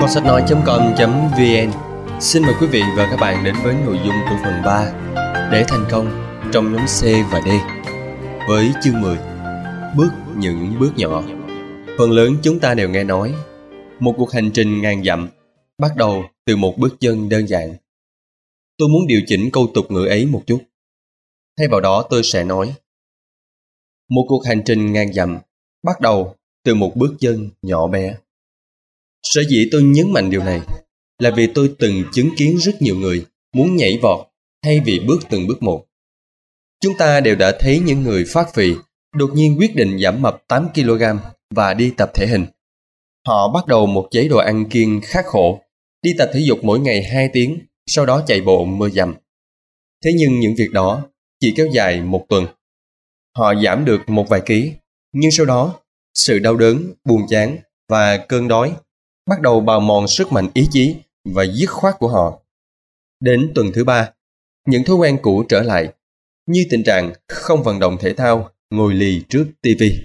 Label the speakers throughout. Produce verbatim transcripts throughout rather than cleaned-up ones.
Speaker 1: kho sách nói chấm com chấm vn xin mời quý vị và các bạn đến với nội dung của phần ba để thành công trong nhóm C và D với chương mười bước những bước nhỏ. Phần lớn chúng ta đều nghe nói một cuộc hành trình ngàn dặm bắt đầu từ một bước chân đơn giản. Tôi muốn điều chỉnh câu tục ngữ ấy một chút. Thay vào đó tôi sẽ nói một cuộc hành trình ngàn dặm bắt đầu từ một bước chân nhỏ bé. Sở dĩ tôi nhấn mạnh điều này là vì tôi từng chứng kiến rất nhiều người muốn nhảy vọt thay vì bước từng bước một. Chúng ta đều đã thấy những người phát phì đột nhiên quyết định giảm mập tám ki lô gam và đi tập thể hình. Họ bắt đầu một chế độ ăn kiêng khắc khổ, đi tập thể dục mỗi ngày hai tiếng, sau đó chạy bộ mười dặm. Thế nhưng những việc đó chỉ kéo dài một tuần. Họ giảm được một vài ký, nhưng sau đó sự đau đớn, buồn chán và cơn đói bắt đầu bào mòn sức mạnh ý chí và dứt khoát của họ. Đến tuần thứ ba, những thói quen cũ trở lại, như tình trạng không vận động thể thao, ngồi lì trước ti vi.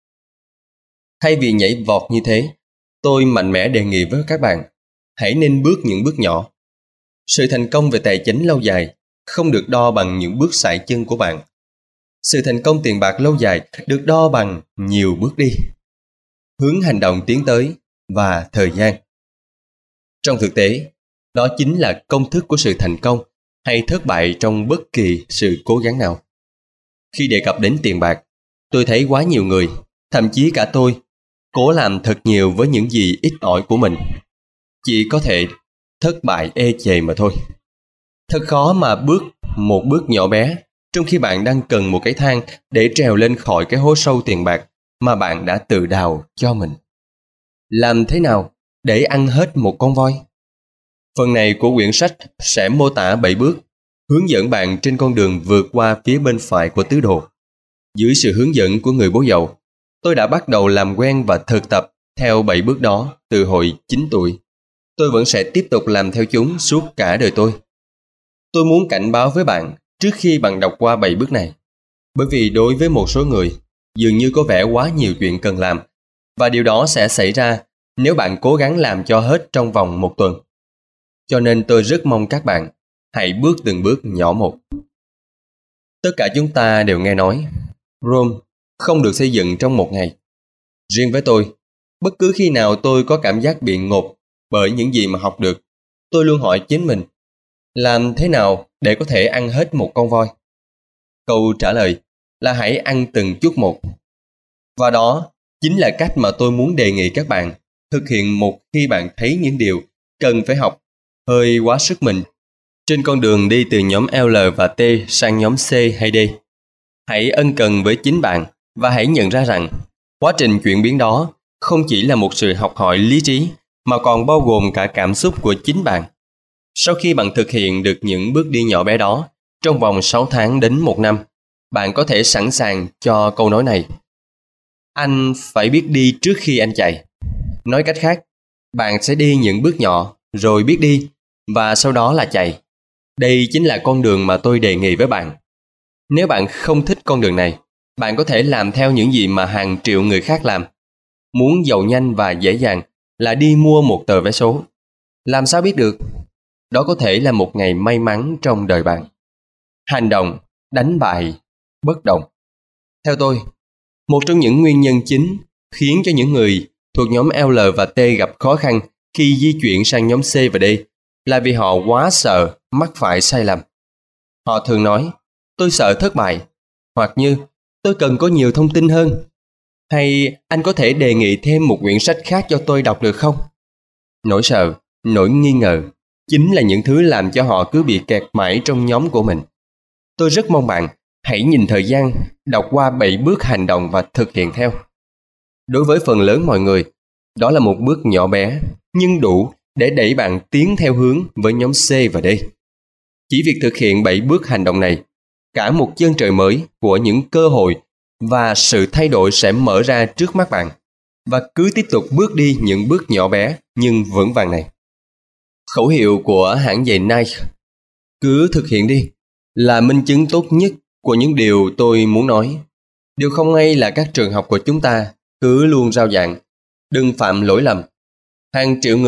Speaker 1: Thay vì nhảy vọt như thế, tôi mạnh mẽ đề nghị với các bạn, hãy nên bước những bước nhỏ. Sự thành công về tài chính lâu dài không được đo bằng những bước sải chân của bạn. Sự thành công tiền bạc lâu dài được đo bằng nhiều bước đi, hướng hành động tiến tới và thời gian. Trong thực tế, đó chính là công thức của sự thành công hay thất bại trong bất kỳ sự cố gắng nào. Khi đề cập đến tiền bạc, tôi thấy quá nhiều người, thậm chí cả tôi, cố làm thật nhiều với những gì ít ỏi của mình. Chỉ có thể thất bại ê chề mà thôi. Thật khó mà bước một bước nhỏ bé trong khi bạn đang cần một cái thang để trèo lên khỏi cái hố sâu tiền bạc mà bạn đã tự đào cho mình. Làm thế nào để ăn hết một con voi? Phần này của quyển sách sẽ mô tả bảy bước, hướng dẫn bạn trên con đường vượt qua phía bên phải của tứ đồ. Dưới sự hướng dẫn của người bố giàu, tôi đã bắt đầu làm quen và thực tập theo bảy bước đó từ hồi chín tuổi. Tôi vẫn sẽ tiếp tục làm theo chúng suốt cả đời tôi. Tôi muốn cảnh báo với bạn trước khi bạn đọc qua bảy bước này, bởi vì đối với một số người, dường như có vẻ quá nhiều chuyện cần làm, và điều đó sẽ xảy ra nếu bạn cố gắng làm cho hết trong vòng một tuần. Cho nên tôi rất mong các bạn hãy bước từng bước nhỏ một. Tất cả chúng ta đều nghe nói Rome không được xây dựng trong một ngày. Riêng với tôi, bất cứ khi nào tôi có cảm giác bị ngộp bởi những gì mà học được, tôi luôn hỏi chính mình, làm thế nào để có thể ăn hết một con voi? Câu trả lời là hãy ăn từng chút một. Và đó chính là cách mà tôi muốn đề nghị các bạn thực hiện một khi bạn thấy những điều cần phải học hơi quá sức mình trên con đường đi từ nhóm L và T sang nhóm C hay D. Hãy ân cần với chính bạn và hãy nhận ra rằng quá trình chuyển biến đó không chỉ là một sự học hỏi lý trí mà còn bao gồm cả cảm xúc của chính bạn. Sau khi bạn thực hiện được những bước đi nhỏ bé đó trong vòng sáu tháng đến một năm, bạn có thể sẵn sàng cho câu nói này: anh phải biết đi trước khi anh chạy. Nói cách khác, bạn sẽ đi những bước nhỏ rồi biết đi và sau đó là chạy. Đây chính là con đường mà tôi đề nghị với bạn. Nếu bạn không thích con đường này, bạn có thể làm theo những gì mà hàng triệu người khác làm. Muốn giàu nhanh và dễ dàng là đi mua một tờ vé số. Làm sao biết được? Đó có thể là một ngày may mắn trong đời bạn. Hành động đánh bại bất động. Theo tôi, một trong những nguyên nhân chính khiến cho những người thuộc nhóm L và T gặp khó khăn khi di chuyển sang nhóm C và D là vì họ quá sợ mắc phải sai lầm. Họ thường nói, tôi sợ thất bại, hoặc như, tôi cần có nhiều thông tin hơn, hay anh có thể đề nghị thêm một quyển sách khác cho tôi đọc được không? Nỗi sợ, nỗi nghi ngờ chính là những thứ làm cho họ cứ bị kẹt mãi trong nhóm của mình. Tôi rất mong bạn hãy nhìn thời gian, đọc qua bảy bước hành động và thực hiện theo. Đối với phần lớn mọi người, đó là một bước nhỏ bé, nhưng đủ để đẩy bạn tiến theo hướng với nhóm C và D. Chỉ việc thực hiện bảy bước hành động này, cả một chân trời mới của những cơ hội và sự thay đổi sẽ mở ra trước mắt bạn. Và cứ tiếp tục bước đi những bước nhỏ bé nhưng vững vàng này. Khẩu hiệu của hãng giày Nike, cứ thực hiện đi, là minh chứng tốt nhất của những điều tôi muốn nói. Điều không hay là các trường học của chúng ta cứ luôn rao giảng, đừng phạm lỗi lầm. Hàng triệu người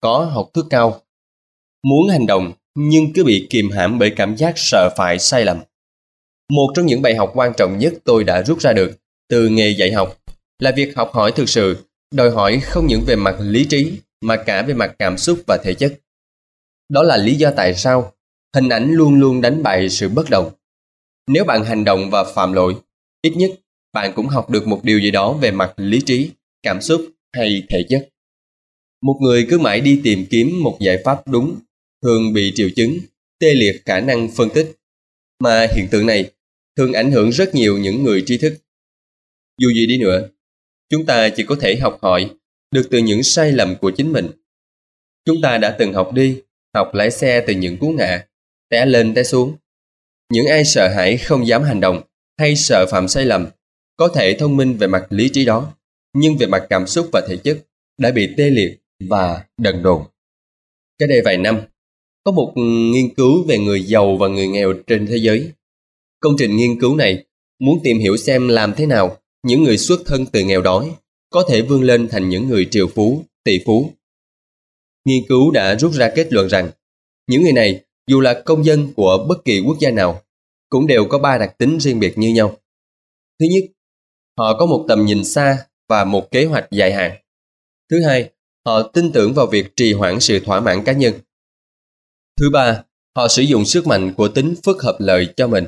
Speaker 1: có học thức cao. Muốn hành động nhưng cứ bị kìm hãm bởi cảm giác sợ phải sai lầm. Một trong những bài học quan trọng nhất tôi đã rút ra được từ nghề dạy học là việc học hỏi thực sự đòi hỏi không những về mặt lý trí mà cả về mặt cảm xúc và thể chất. Đó là lý do tại sao hình ảnh luôn luôn đánh bại sự bất đồng. Nếu bạn hành động và phạm lỗi, ít nhất bạn cũng học được một điều gì đó về mặt lý trí, cảm xúc hay thể chất. Một người cứ mãi đi tìm kiếm một giải pháp đúng thường bị triệu chứng tê liệt khả năng phân tích, mà hiện tượng này thường ảnh hưởng rất nhiều những người tri thức. Dù gì đi nữa, chúng ta chỉ có thể học hỏi được từ những sai lầm của chính mình. Chúng ta đã từng học đi, học lái xe từ những cú ngã, té lên té xuống. Những ai sợ hãi không dám hành động hay sợ phạm sai lầm có thể thông minh về mặt lý trí đó, nhưng về mặt cảm xúc và thể chất đã bị tê liệt và đần độn. Cách đây vài năm, có một nghiên cứu về người giàu và người nghèo trên thế giới. Công trình nghiên cứu này muốn tìm hiểu xem làm thế nào những người xuất thân từ nghèo đói có thể vươn lên thành những người triệu phú, tỷ phú. Nghiên cứu đã rút ra kết luận rằng những người này, dù là công dân của bất kỳ quốc gia nào, cũng đều có ba đặc tính riêng biệt như nhau. Thứ nhất, họ có một tầm nhìn xa và một kế hoạch dài hạn. Thứ hai, họ tin tưởng vào việc trì hoãn sự thỏa mãn cá nhân. Thứ ba, họ sử dụng sức mạnh của tính phức hợp lợi cho mình.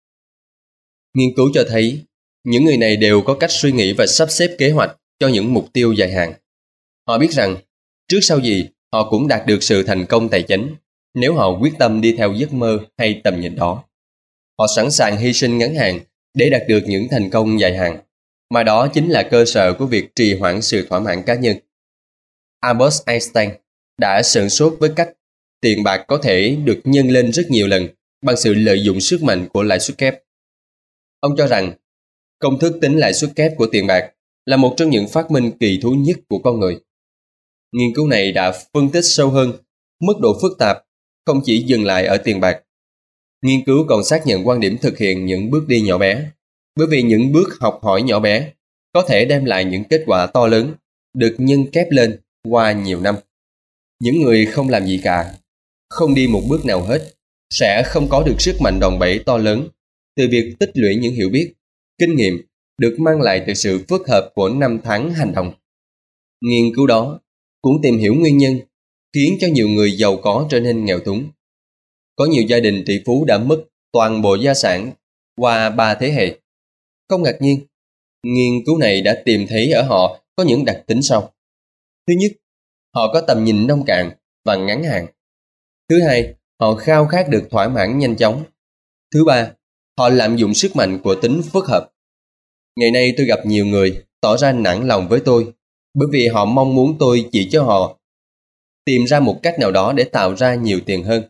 Speaker 1: Nghiên cứu cho thấy, những người này đều có cách suy nghĩ và sắp xếp kế hoạch cho những mục tiêu dài hạn. Họ biết rằng, trước sau gì, họ cũng đạt được sự thành công tài chính nếu họ quyết tâm đi theo giấc mơ hay tầm nhìn đó. Họ sẵn sàng hy sinh ngắn hạn để đạt được những thành công dài hạn, mà đó chính là cơ sở của việc trì hoãn sự thỏa mãn cá nhân. Albert Einstein đã sửng sốt với cách tiền bạc có thể được nhân lên rất nhiều lần bằng sự lợi dụng sức mạnh của lãi suất kép. Ông cho rằng công thức tính lãi suất kép của tiền bạc là một trong những phát minh kỳ thú nhất của con người. Nghiên cứu này đã phân tích sâu hơn mức độ phức tạp, không chỉ dừng lại ở tiền bạc. Nghiên cứu còn xác nhận quan điểm thực hiện những bước đi nhỏ bé, bởi vì những bước học hỏi nhỏ bé có thể đem lại những kết quả to lớn, được nhân kép lên qua nhiều năm. Những người không làm gì cả, không đi một bước nào hết, sẽ không có được sức mạnh đòn bẩy to lớn từ việc tích lũy những hiểu biết, kinh nghiệm được mang lại từ sự phức hợp của năm tháng hành động. Nghiên cứu đó cũng tìm hiểu nguyên nhân khiến cho nhiều người giàu có trở nên nghèo túng. Có nhiều gia đình tỷ phú đã mất toàn bộ gia sản qua ba thế hệ. Không ngạc nhiên, nghiên cứu này đã tìm thấy ở họ có những đặc tính sau. Thứ nhất, họ có tầm nhìn nông cạn và ngắn hạn. Thứ hai, họ khao khát được thỏa mãn nhanh chóng. Thứ ba, họ lạm dụng sức mạnh của tính phức hợp. Ngày nay tôi gặp nhiều người tỏ ra nản lòng với tôi bởi vì họ mong muốn tôi chỉ cho họ tìm ra một cách nào đó để tạo ra nhiều tiền hơn.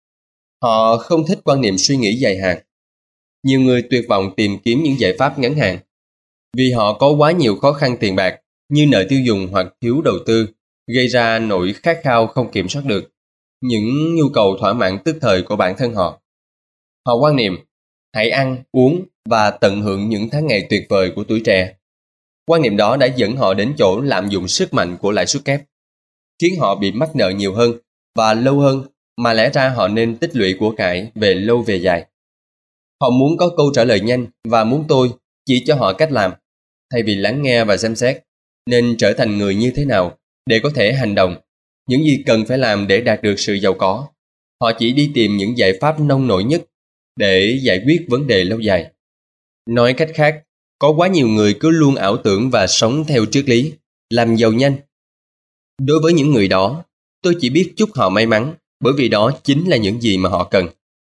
Speaker 1: Họ không thích quan niệm suy nghĩ dài hạn. Nhiều người tuyệt vọng tìm kiếm những giải pháp ngắn hạn vì họ có quá nhiều khó khăn tiền bạc như nợ tiêu dùng hoặc thiếu đầu tư, gây ra nỗi khát khao không kiểm soát được những nhu cầu thỏa mãn tức thời của bản thân họ. Họ quan niệm hãy ăn, uống và tận hưởng những tháng ngày tuyệt vời của tuổi trẻ. Quan niệm đó đã dẫn họ đến chỗ lạm dụng sức mạnh của lãi suất kép, khiến họ bị mắc nợ nhiều hơn và lâu hơn mà lẽ ra họ nên tích lũy của cải về lâu về dài. Họ muốn có câu trả lời nhanh và muốn tôi chỉ cho họ cách làm, thay vì lắng nghe và xem xét nên trở thành người như thế nào để có thể hành động, những gì cần phải làm để đạt được sự giàu có. Họ chỉ đi tìm những giải pháp nông nổi nhất để giải quyết vấn đề lâu dài. Nói cách khác, có quá nhiều người cứ luôn ảo tưởng và sống theo triết lý làm giàu nhanh. Đối với những người đó, tôi chỉ biết chúc họ may mắn, bởi vì đó chính là những gì mà họ cần.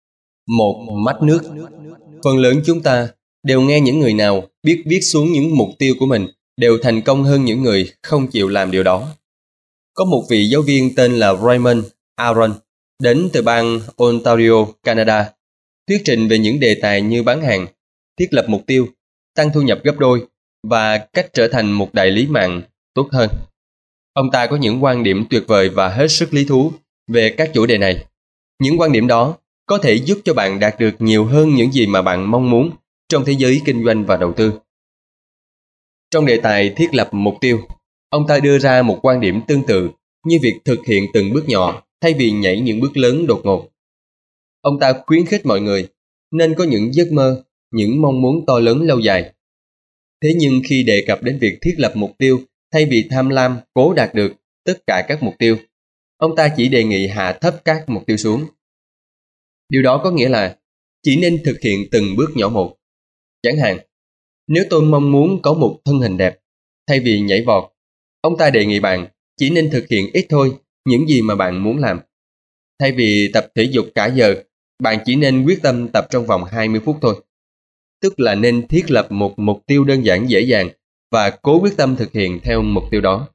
Speaker 1: Một mách nước. Phần lớn chúng ta đều nghe những người nào biết viết xuống những mục tiêu của mình đều thành công hơn những người không chịu làm điều đó. Có một vị giáo viên tên là Raymond Aron đến từ bang Ontario, Canada, thuyết trình về những đề tài như bán hàng, thiết lập mục tiêu, tăng thu nhập gấp đôi và cách trở thành một đại lý mạng tốt hơn. Ông ta có những quan điểm tuyệt vời và hết sức lý thú về các chủ đề này. Những quan điểm đó có thể giúp cho bạn đạt được nhiều hơn những gì mà bạn mong muốn trong thế giới kinh doanh và đầu tư. Trong đề tài thiết lập mục tiêu, ông ta đưa ra một quan điểm tương tự như việc thực hiện từng bước nhỏ thay vì nhảy những bước lớn đột ngột. Ông ta khuyến khích mọi người nên có những giấc mơ, những mong muốn to lớn lâu dài. Thế nhưng khi đề cập đến việc thiết lập mục tiêu thay vì tham lam cố đạt được tất cả các mục tiêu, ông ta chỉ đề nghị hạ thấp các mục tiêu xuống. Điều đó có nghĩa là chỉ nên thực hiện từng bước nhỏ một. Chẳng hạn, nếu tôi mong muốn có một thân hình đẹp, thay vì nhảy vọt, ông ta đề nghị bạn chỉ nên thực hiện ít thôi những gì mà bạn muốn làm. Thay vì tập thể dục cả giờ, bạn chỉ nên quyết tâm tập trong vòng hai mươi phút thôi. Tức là nên thiết lập một mục tiêu đơn giản dễ dàng và cố quyết tâm thực hiện theo mục tiêu đó.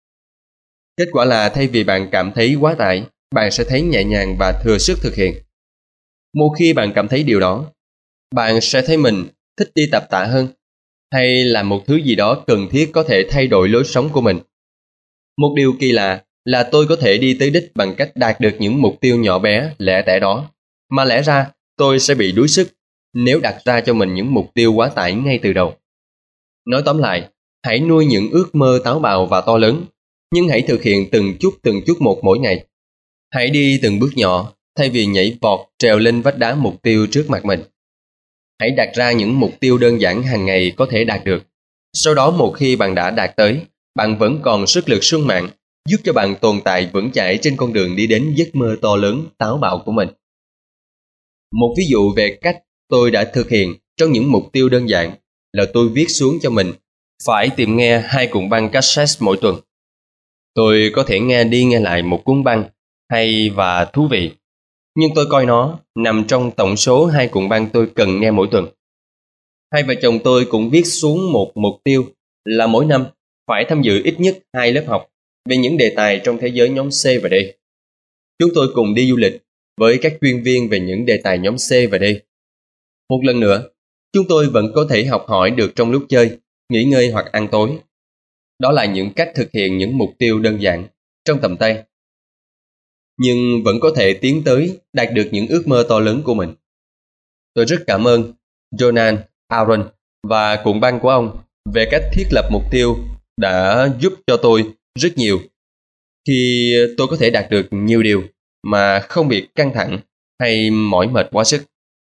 Speaker 1: Kết quả là thay vì bạn cảm thấy quá tải, bạn sẽ thấy nhẹ nhàng và thừa sức thực hiện. Một khi bạn cảm thấy điều đó, bạn sẽ thấy mình thích đi tập tạ hơn, hay là một thứ gì đó cần thiết có thể thay đổi lối sống của mình. Một điều kỳ lạ là tôi có thể đi tới đích bằng cách đạt được những mục tiêu nhỏ bé, lẻ tẻ đó, mà lẽ ra tôi sẽ bị đuối sức nếu đặt ra cho mình những mục tiêu quá tải ngay từ đầu. Nói tóm lại, hãy nuôi những ước mơ táo bạo và to lớn, nhưng hãy thực hiện từng chút từng chút một mỗi ngày. Hãy đi từng bước nhỏ, thay vì nhảy vọt trèo lên vách đá mục tiêu trước mặt mình. Hãy đặt ra những mục tiêu đơn giản hàng ngày có thể đạt được. Sau đó một khi bạn đã đạt tới, bạn vẫn còn sức lực sung mãn, giúp cho bạn tồn tại vững chãi trên con đường đi đến giấc mơ to lớn, táo bạo của mình. Một ví dụ về cách tôi đã thực hiện trong những mục tiêu đơn giản là tôi viết xuống cho mình phải tìm nghe hai cuộn băng cassette mỗi tuần. Tôi có thể nghe đi nghe lại một cuốn băng hay và thú vị, nhưng tôi coi nó nằm trong tổng số hai cuộn băng tôi cần nghe mỗi tuần. Hai vợ chồng tôi cũng viết xuống một mục tiêu là mỗi năm phải tham dự ít nhất hai lớp học về những đề tài trong thế giới nhóm C và D. Chúng tôi cùng đi du lịch với các chuyên viên về những đề tài nhóm C và D. Một lần nữa, chúng tôi vẫn có thể học hỏi được trong lúc chơi, nghỉ ngơi hoặc ăn tối. Đó là những cách thực hiện những mục tiêu đơn giản trong tầm tay, nhưng vẫn có thể tiến tới đạt được những ước mơ to lớn của mình. Tôi rất cảm ơn Jonan Aaron và cuộn băng của ông về cách thiết lập mục tiêu đã giúp cho tôi rất nhiều khi tôi có thể đạt được nhiều điều mà không bị căng thẳng hay mỏi mệt quá sức.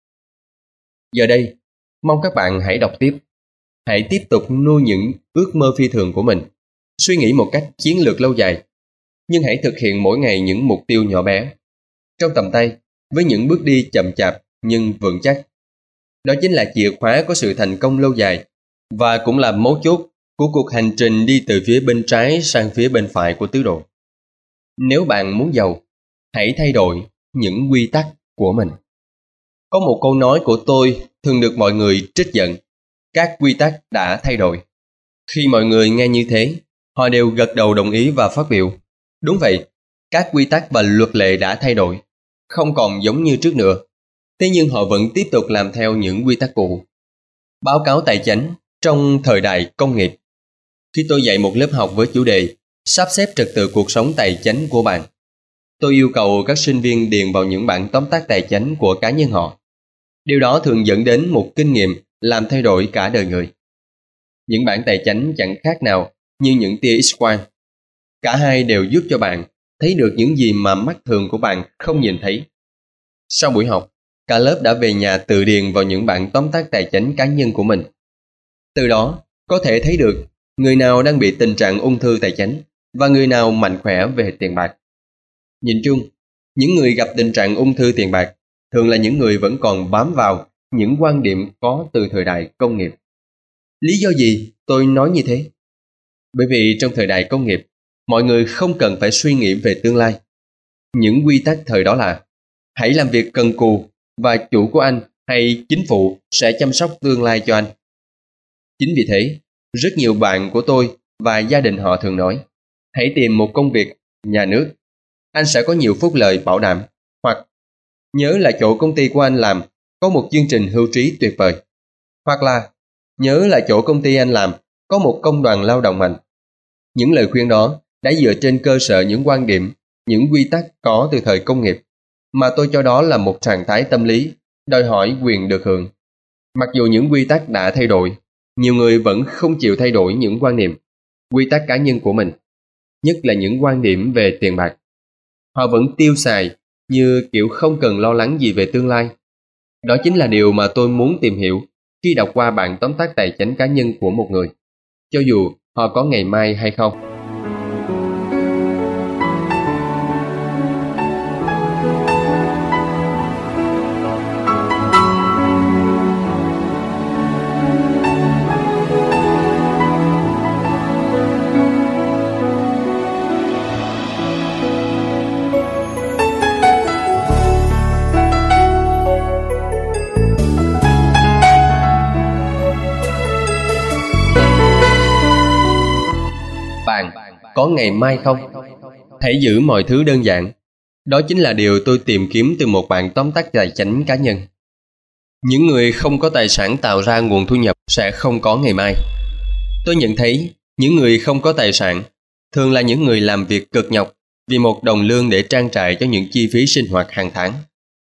Speaker 1: Giờ đây, mong các bạn hãy đọc tiếp. Hãy tiếp tục nuôi những ước mơ phi thường của mình, suy nghĩ một cách chiến lược lâu dài, nhưng hãy thực hiện mỗi ngày những mục tiêu nhỏ bé, trong tầm tay, với những bước đi chậm chạp nhưng vững chắc. Đó chính là chìa khóa của sự thành công lâu dài, và cũng là mấu chốt của cuộc hành trình đi từ phía bên trái sang phía bên phải của tứ đồ. Nếu bạn muốn giàu, hãy thay đổi những quy tắc của mình. Có một câu nói của tôi thường được mọi người trích dẫn: các quy tắc đã thay đổi. Khi mọi người nghe như thế, họ đều gật đầu đồng ý và phát biểu: đúng vậy, các quy tắc và luật lệ đã thay đổi, không còn giống như trước nữa. Thế nhưng họ vẫn tiếp tục làm theo những quy tắc cũ. Báo cáo tài chính trong thời đại công nghiệp. Khi tôi dạy một lớp học với chủ đề sắp xếp trật tự cuộc sống tài chính của bạn, tôi yêu cầu các sinh viên điền vào những bản tóm tắt tài chính của cá nhân họ. Điều đó thường dẫn đến một kinh nghiệm làm thay đổi cả đời người. Những bản tài chính chẳng khác nào như những tia X-quang. Cả hai đều giúp cho bạn thấy được những gì mà mắt thường của bạn không nhìn thấy. Sau buổi học, cả lớp đã về nhà tự điền vào những bản tóm tắt tài chính cá nhân của mình. Từ đó, có thể thấy được người nào đang bị tình trạng ung thư tài chính và người nào mạnh khỏe về tiền bạc. Nhìn chung, những người gặp tình trạng ung thư tiền bạc thường là những người vẫn còn bám vào những quan điểm có từ thời đại công nghiệp. Lý do gì tôi nói như thế? Bởi vì trong thời đại công nghiệp, mọi người không cần phải suy nghĩ về tương lai. Những quy tắc thời đó là: hãy làm việc cần cù và chủ của anh hay chính phủ sẽ chăm sóc tương lai cho anh. Chính vì thế, rất nhiều bạn của tôi và gia đình họ thường nói: hãy tìm một công việc nhà nước, anh sẽ có nhiều phúc lợi bảo đảm, hoặc nhớ là chỗ công ty của anh làm có một chương trình hưu trí tuyệt vời, hoặc là nhớ là chỗ công ty anh làm có một công đoàn lao động mạnh. Những lời khuyên đó đã dựa trên cơ sở những quan điểm, những quy tắc có từ thời công nghiệp, mà tôi cho đó là một trạng thái tâm lý đòi hỏi quyền được hưởng. Mặc dù những quy tắc đã thay đổi, nhiều người vẫn không chịu thay đổi những quan niệm, quy tắc cá nhân của mình. nhất là những quan điểm về tiền bạc. Họ vẫn tiêu xài như kiểu không cần lo lắng gì về tương lai. Đó chính là điều mà tôi muốn tìm hiểu khi đọc qua bản tóm tắt tài chính cá nhân của một người, cho dù họ có ngày mai hay không. Bạn có ngày mai không? Hãy giữ mọi thứ đơn giản. Đó chính là điều tôi tìm kiếm từ một bản tóm tắt tài chính cá nhân. Những người không có tài sản tạo ra nguồn thu nhập sẽ không có ngày mai. Tôi nhận thấy những người không có tài sản thường là những người làm việc cực nhọc vì một đồng lương để trang trải cho những chi phí sinh hoạt hàng tháng.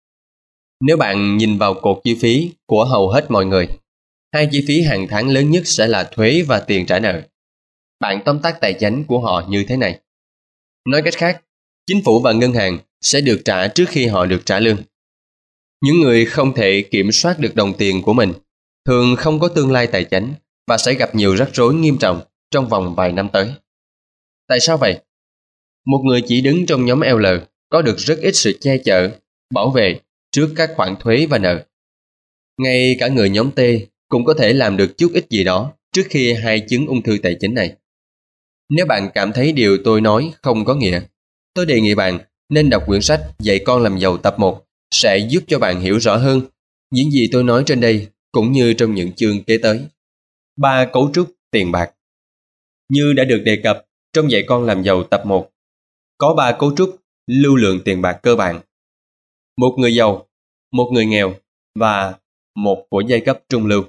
Speaker 1: Nếu bạn nhìn vào cột chi phí của hầu hết mọi người, hai chi phí hàng tháng lớn nhất sẽ là thuế và tiền trả nợ. Bản tóm tắt tài chính của họ như thế này. Nói cách khác, chính phủ và ngân hàng sẽ được trả trước khi họ được trả lương. Những người không thể kiểm soát được đồng tiền của mình thường không có tương lai tài chính và sẽ gặp nhiều rắc rối nghiêm trọng trong vòng vài năm tới. Tại sao vậy? Một người chỉ đứng trong nhóm L có được rất ít sự che chở, bảo vệ trước các khoản thuế và nợ. Ngay cả người nhóm T cũng có thể làm được chút ít gì đó trước khi hai chứng ung thư tài chính này. Nếu bạn cảm thấy điều tôi nói không có nghĩa, tôi đề nghị bạn nên đọc quyển sách Dạy con làm giàu tập một sẽ giúp cho bạn hiểu rõ hơn những gì tôi nói trên đây cũng như trong những chương kế tới. Ba cấu trúc tiền bạc. Như đã được đề cập trong Dạy con làm giàu tập một, có ba cấu trúc lưu lượng tiền bạc cơ bản. Một người giàu, một người nghèo và một của giai cấp trung lưu.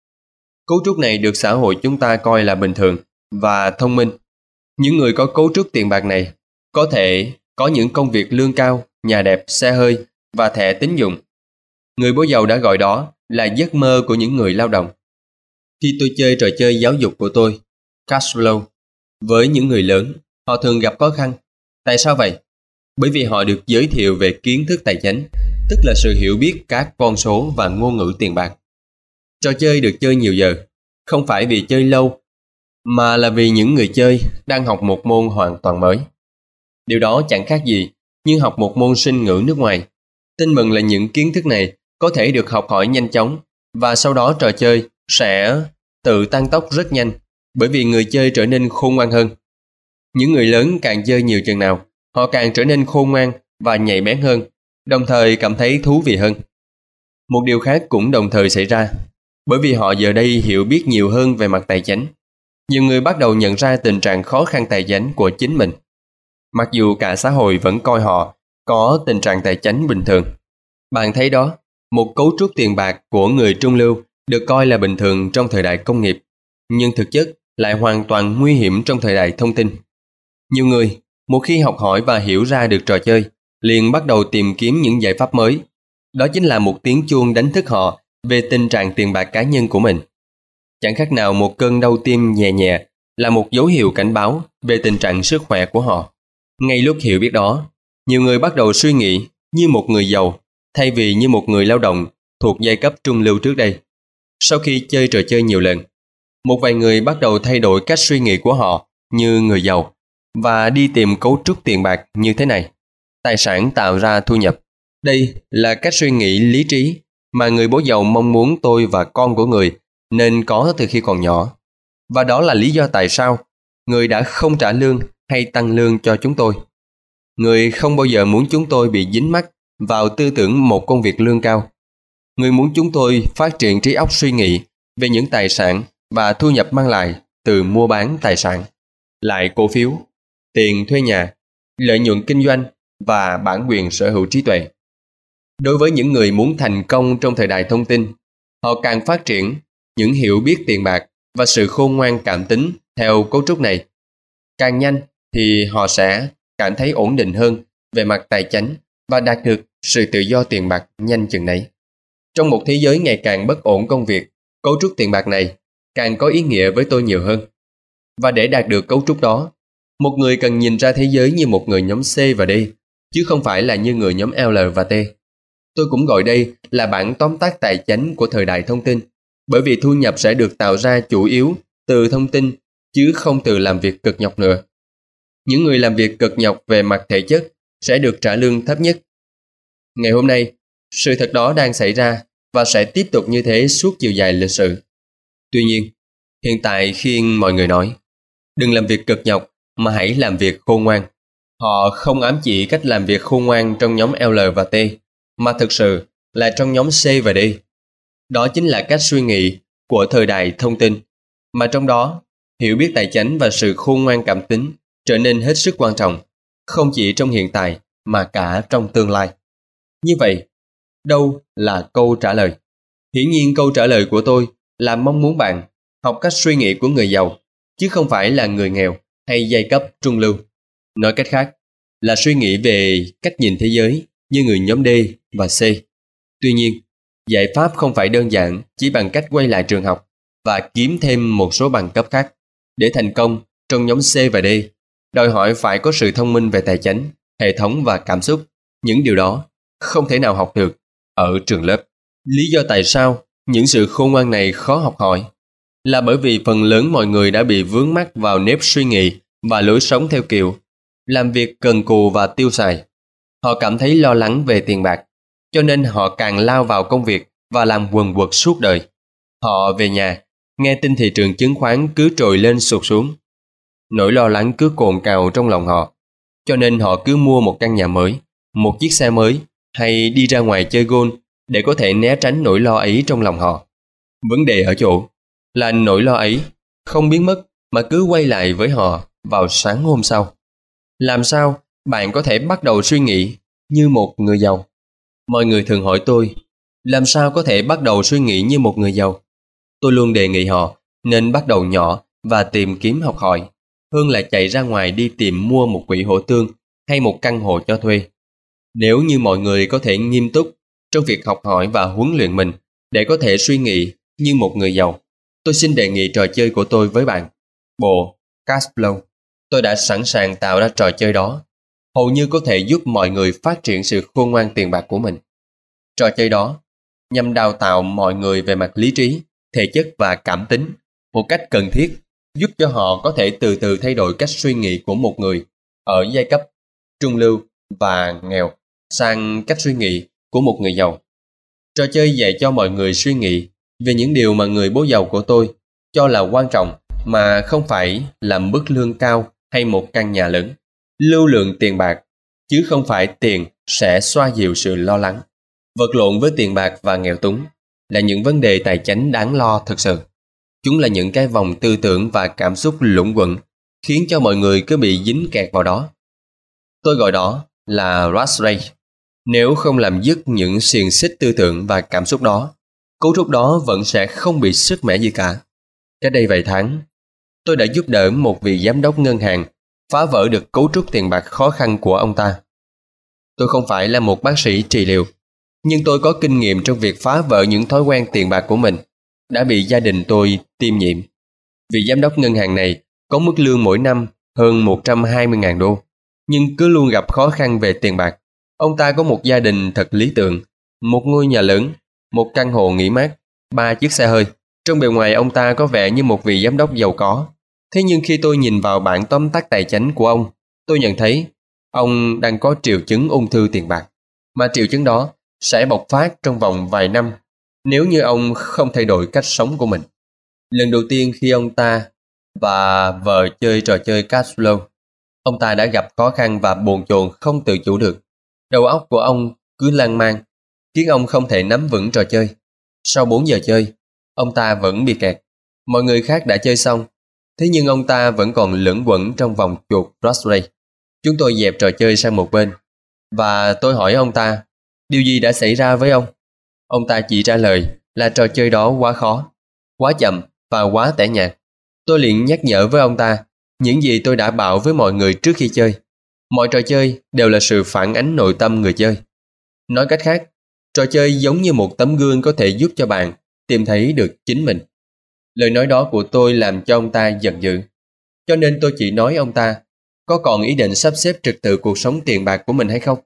Speaker 1: Cấu trúc này được xã hội chúng ta coi là bình thường và thông minh. Những người có cấu trúc tiền bạc này có thể có những công việc lương cao, nhà đẹp, xe hơi và thẻ tín dụng. Người bố giàu đã gọi đó là giấc mơ của những người lao động. Khi tôi chơi trò chơi giáo dục của tôi, Cash Flow, với những người lớn, họ thường gặp khó khăn. Tại sao vậy? Bởi vì họ được giới thiệu về kiến thức tài chính, tức là sự hiểu biết các con số và ngôn ngữ tiền bạc. Trò chơi được chơi nhiều giờ, không phải vì chơi lâu, mà là vì những người chơi đang học một môn hoàn toàn mới. Điều đó chẳng khác gì như học một môn sinh ngữ nước ngoài. Tin mừng là những kiến thức này có thể được học hỏi nhanh chóng và sau đó trò chơi sẽ tự tăng tốc rất nhanh bởi vì người chơi trở nên khôn ngoan hơn. Những người lớn càng chơi nhiều chừng nào, họ càng trở nên khôn ngoan và nhạy bén hơn, đồng thời cảm thấy thú vị hơn. Một điều khác cũng đồng thời xảy ra, bởi vì họ giờ đây hiểu biết nhiều hơn về mặt tài chính. Nhiều người bắt đầu nhận ra tình trạng khó khăn tài chính của chính mình, mặc dù cả xã hội vẫn coi họ có tình trạng tài chính bình thường. Bạn thấy đó, một cấu trúc tiền bạc của người trung lưu được coi là bình thường trong thời đại công nghiệp, nhưng thực chất lại hoàn toàn nguy hiểm trong thời đại thông tin. Nhiều người, một khi học hỏi và hiểu ra được trò chơi, liền bắt đầu tìm kiếm những giải pháp mới. Đó chính là một tiếng chuông đánh thức họ về tình trạng tiền bạc cá nhân của mình. Chẳng khác nào một cơn đau tim nhẹ nhẹ là một dấu hiệu cảnh báo về tình trạng sức khỏe của họ. Ngay lúc hiểu biết đó, nhiều người bắt đầu suy nghĩ như một người giàu thay vì như một người lao động thuộc giai cấp trung lưu trước đây. Sau khi chơi trò chơi nhiều lần, một vài người bắt đầu thay đổi cách suy nghĩ của họ như người giàu và đi tìm cấu trúc tiền bạc như thế này. Tài sản tạo ra thu nhập. Đây là cách suy nghĩ lý trí mà người bố giàu mong muốn tôi và con của người nên có từ khi còn nhỏ. Và đó là lý do tại sao người đã không trả lương hay tăng lương cho chúng tôi. Người không bao giờ muốn chúng tôi bị dính mắc vào tư tưởng một công việc lương cao. Người muốn chúng tôi phát triển trí óc suy nghĩ về những tài sản và thu nhập mang lại từ mua bán tài sản, lại cổ phiếu, tiền thuê nhà, lợi nhuận kinh doanh và bản quyền sở hữu trí tuệ. Đối với những người muốn thành công trong thời đại thông tin, họ càng phát triển những hiểu biết tiền bạc và sự khôn ngoan cảm tính theo cấu trúc này. Càng nhanh thì họ sẽ cảm thấy ổn định hơn về mặt tài chính và đạt được sự tự do tiền bạc nhanh chừng nấy. Trong một thế giới ngày càng bất ổn công việc, cấu trúc tiền bạc này càng có ý nghĩa với tôi nhiều hơn. Và để đạt được cấu trúc đó, Một người cần nhìn ra thế giới như một người nhóm C và D, chứ không phải là như người nhóm L và T. Tôi cũng gọi đây là bản tóm tắt tài chánh của thời đại thông tin, bởi vì thu nhập sẽ được tạo ra chủ yếu từ thông tin, chứ không từ làm việc cực nhọc nữa. Những người làm việc cực nhọc về mặt thể chất sẽ được trả lương thấp nhất. Ngày hôm nay, sự thật đó đang xảy ra và sẽ tiếp tục như thế suốt chiều dài lịch sử. Tuy nhiên, hiện tại khi mọi người nói đừng làm việc cực nhọc mà hãy làm việc khôn ngoan, họ không ám chỉ cách làm việc khôn ngoan trong nhóm L và T, mà thực sự là trong nhóm C và D. Đó chính là cách suy nghĩ của thời đại thông tin, mà trong đó hiểu biết tài chánh và sự khôn ngoan cảm tính trở nên hết sức quan trọng, không chỉ trong hiện tại mà cả trong tương lai. Như vậy, đâu là câu trả lời? Hiển nhiên câu trả lời của tôi là mong muốn bạn học cách suy nghĩ của người giàu, chứ không phải là người nghèo hay giai cấp trung lưu. Nói cách khác, là suy nghĩ về cách nhìn thế giới như người nhóm D và C. Tuy nhiên, giải pháp không phải đơn giản chỉ bằng cách quay lại trường học và kiếm thêm một số bằng cấp khác. Để thành công trong nhóm C và D, đòi hỏi phải có sự thông minh về tài chánh, hệ thống và cảm xúc. Những điều đó không thể nào học được ở trường lớp. Lý do tại sao những sự khôn ngoan này khó học hỏi là bởi vì phần lớn mọi người đã bị vướng mắc vào nếp suy nghĩ và lối sống theo kiểu làm việc cần cù và tiêu xài. Họ cảm thấy lo lắng về tiền bạc, cho nên họ càng lao vào công việc và làm quần quật suốt đời. Họ về nhà, nghe tin thị trường chứng khoán cứ trồi lên sụt xuống. Nỗi lo lắng cứ cồn cào trong lòng họ, cho nên họ cứ mua một căn nhà mới, một chiếc xe mới, hay đi ra ngoài chơi golf để có thể né tránh nỗi lo ấy trong lòng họ. Vấn đề ở chỗ là nỗi lo ấy không biến mất mà cứ quay lại với họ vào sáng hôm sau. Làm sao bạn có thể bắt đầu suy nghĩ như một người giàu? Mọi người thường hỏi tôi, làm sao có thể bắt đầu suy nghĩ như một người giàu? Tôi luôn đề nghị họ nên bắt đầu nhỏ và tìm kiếm học hỏi, hơn là chạy ra ngoài đi tìm mua một quỹ hỗ tương hay một căn hộ cho thuê. Nếu như mọi người có thể nghiêm túc trong việc học hỏi và huấn luyện mình để có thể suy nghĩ như một người giàu, tôi xin đề nghị trò chơi của tôi với bạn, bộ Cashflow. Tôi đã sẵn sàng tạo ra trò chơi đó, hầu như có thể giúp mọi người phát triển sự khôn ngoan tiền bạc của mình. Trò chơi đó nhằm đào tạo mọi người về mặt lý trí, thể chất và cảm tính một cách cần thiết, giúp cho họ có thể từ từ thay đổi cách suy nghĩ của một người ở giai cấp trung lưu và nghèo sang cách suy nghĩ của một người giàu. Trò chơi dạy cho mọi người suy nghĩ về những điều mà người bố giàu của tôi cho là quan trọng, mà không phải là mức lương cao hay một căn nhà lớn. Lưu lượng tiền bạc, chứ không phải tiền sẽ xoa dịu sự lo lắng. Vật lộn với tiền bạc và nghèo túng là những vấn đề tài chánh đáng lo thực sự. Chúng là những cái vòng tư tưởng và cảm xúc luẩn quẩn, khiến cho mọi người cứ bị dính kẹt vào đó. Tôi gọi đó là rat race. Nếu không làm dứt những xiềng xích tư tưởng và cảm xúc đó, cấu trúc đó vẫn sẽ không bị sức mẻ gì cả. Cách đây vài tháng, tôi đã giúp đỡ một vị giám đốc ngân hàng phá vỡ được cấu trúc tiền bạc khó khăn của ông ta. Tôi không phải là một bác sĩ trị liệu, nhưng tôi có kinh nghiệm trong việc phá vỡ những thói quen tiền bạc của mình, đã bị gia đình tôi tiêm nhiễm. Vị giám đốc ngân hàng này có mức lương mỗi năm hơn một trăm hai mươi nghìn đô, nhưng cứ luôn gặp khó khăn về tiền bạc. Ông ta có một gia đình thật lý tưởng, một ngôi nhà lớn, một căn hộ nghỉ mát, ba chiếc xe hơi. Trong bề ngoài ông ta có vẻ như một vị giám đốc giàu có. Thế nhưng khi tôi nhìn vào bản tóm tắt tài chánh của ông, tôi nhận thấy ông đang có triệu chứng ung thư tiền bạc, mà triệu chứng đó sẽ bộc phát trong vòng vài năm nếu như ông không thay đổi cách sống của mình. Lần đầu tiên khi ông ta và vợ chơi trò chơi Cashflow, ông ta đã gặp khó khăn và bồn chồn không tự chủ được. Đầu óc của ông cứ lan man, khiến ông không thể nắm vững trò chơi. Sau bốn giờ chơi, ông ta vẫn bị kẹt. Mọi người khác đã chơi xong, thế nhưng ông ta vẫn còn luẩn quẩn trong vòng chuột rat race. Chúng tôi dẹp trò chơi sang một bên, và tôi hỏi ông ta, điều gì đã xảy ra với ông? Ông ta chỉ trả lời là trò chơi đó quá khó, quá chậm và quá tẻ nhạt. Tôi liền nhắc nhở với ông ta những gì tôi đã bảo với mọi người trước khi chơi. Mọi trò chơi đều là sự phản ánh nội tâm người chơi. Nói cách khác, trò chơi giống như một tấm gương có thể giúp cho bạn tìm thấy được chính mình. Lời nói đó của tôi làm cho ông ta giận dữ. Cho nên tôi chỉ nói ông ta có còn ý định sắp xếp trật tự cuộc sống tiền bạc của mình hay không?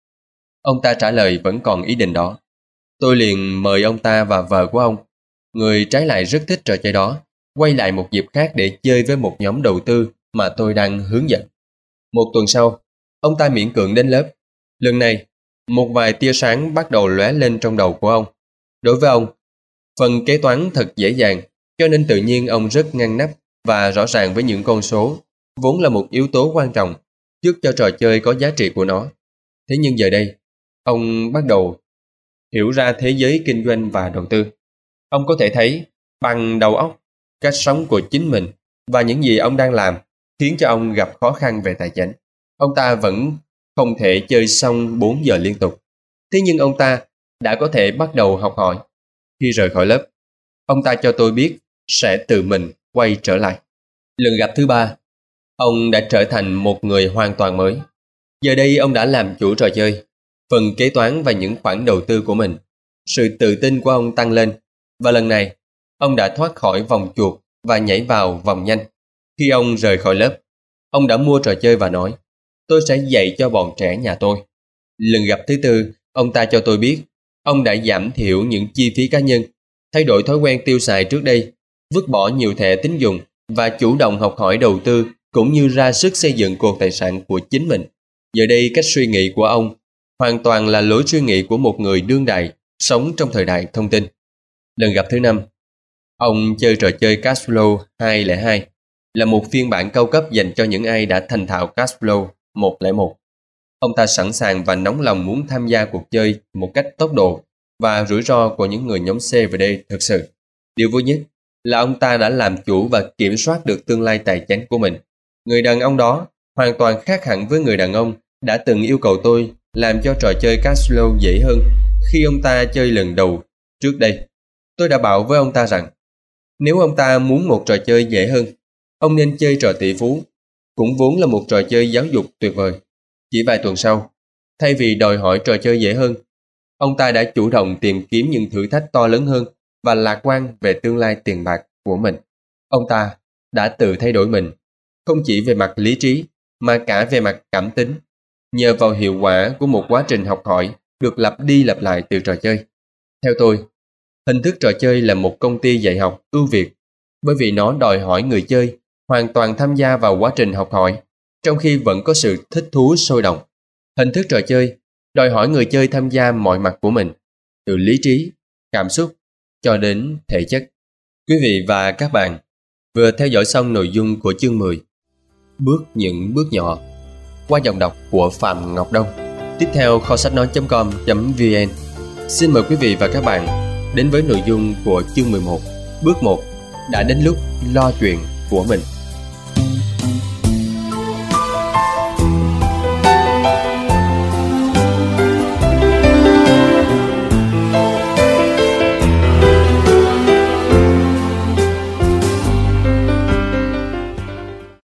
Speaker 1: Ông ta trả lời vẫn còn ý định đó. Tôi liền mời ông ta và vợ của ông, người trái lại rất thích trò chơi đó, quay lại một dịp khác để chơi với một nhóm đầu tư mà tôi đang hướng dẫn. Một tuần sau, ông ta miễn cưỡng đến lớp. Lần này, một vài tia sáng bắt đầu lóe lên trong đầu của ông. Đối với ông, phần kế toán thật dễ dàng, cho nên tự nhiên ông rất ngăn nắp và rõ ràng với những con số, vốn là một yếu tố quan trọng giúp cho trò chơi có giá trị của nó. Thế nhưng giờ đây, ông bắt đầu hiểu ra thế giới kinh doanh và đầu tư. Ông có thể thấy bằng đầu óc, cách sống của chính mình và những gì ông đang làm khiến cho ông gặp khó khăn về tài chính. Ông ta vẫn không thể chơi xong bốn giờ liên tục. Thế nhưng ông ta đã có thể bắt đầu học hỏi. Khi rời khỏi lớp, ông ta cho tôi biết sẽ tự mình quay trở lại. Lần gặp thứ ba, ông đã trở thành một người hoàn toàn mới. Giờ đây ông đã làm chủ trò chơi, phần kế toán và những khoản đầu tư của mình. Sự tự tin của ông tăng lên, và lần này, ông đã thoát khỏi vòng chuột và nhảy vào vòng nhanh. Khi ông rời khỏi lớp, ông đã mua trò chơi và nói, tôi sẽ dạy cho bọn trẻ nhà tôi. Lần gặp thứ tư, ông ta cho tôi biết, ông đã giảm thiểu những chi phí cá nhân, thay đổi thói quen tiêu xài trước đây, vứt bỏ nhiều thẻ tín dụng và chủ động học hỏi đầu tư cũng như ra sức xây dựng cột tài sản của chính mình. Giờ đây cách suy nghĩ của ông hoàn toàn là lối suy nghĩ của một người đương đại sống trong thời đại thông tin. Lần gặp thứ năm, ông chơi trò chơi Cashflow hai không hai, là một phiên bản cao cấp dành cho những ai đã thành thạo Cashflow một không một. Ông ta sẵn sàng và nóng lòng muốn tham gia cuộc chơi một cách tốc độ và rủi ro của những người nhóm C và D thực sự. Điều vui nhất là ông ta đã làm chủ và kiểm soát được tương lai tài chính của mình. Người đàn ông đó hoàn toàn khác hẳn với người đàn ông đã từng yêu cầu tôi làm cho trò chơi Cashflow dễ hơn khi ông ta chơi lần đầu trước đây. Tôi đã bảo với ông ta rằng, nếu ông ta muốn một trò chơi dễ hơn, ông nên chơi trò tỷ phú, cũng vốn là một trò chơi giáo dục tuyệt vời. Chỉ vài tuần sau, thay vì đòi hỏi trò chơi dễ hơn, ông ta đã chủ động tìm kiếm những thử thách to lớn hơn và lạc quan về tương lai tiền bạc của mình. Ông ta đã tự thay đổi mình, không chỉ về mặt lý trí, mà cả về mặt cảm tính, nhờ vào hiệu quả của một quá trình học hỏi được lặp đi lặp lại từ trò chơi. Theo tôi, hình thức trò chơi là một công ty dạy học ưu việt, bởi vì nó đòi hỏi người chơi hoàn toàn tham gia vào quá trình học hỏi, trong khi vẫn có sự thích thú sôi động. Hình thức trò chơi đòi hỏi người chơi tham gia mọi mặt của mình, từ lý trí, cảm xúc cho đến thể chất. Quý vị và các bạn vừa theo dõi xong nội dung của chương mười, Bước những bước nhỏ, qua giọng đọc của Phạm Ngọc Đông. Tiếp theo kho sách nói chấm com chấm vn xin mời quý vị và các bạn đến với nội dung của chương mười một, Bước một, đã đến lúc lo chuyện của mình.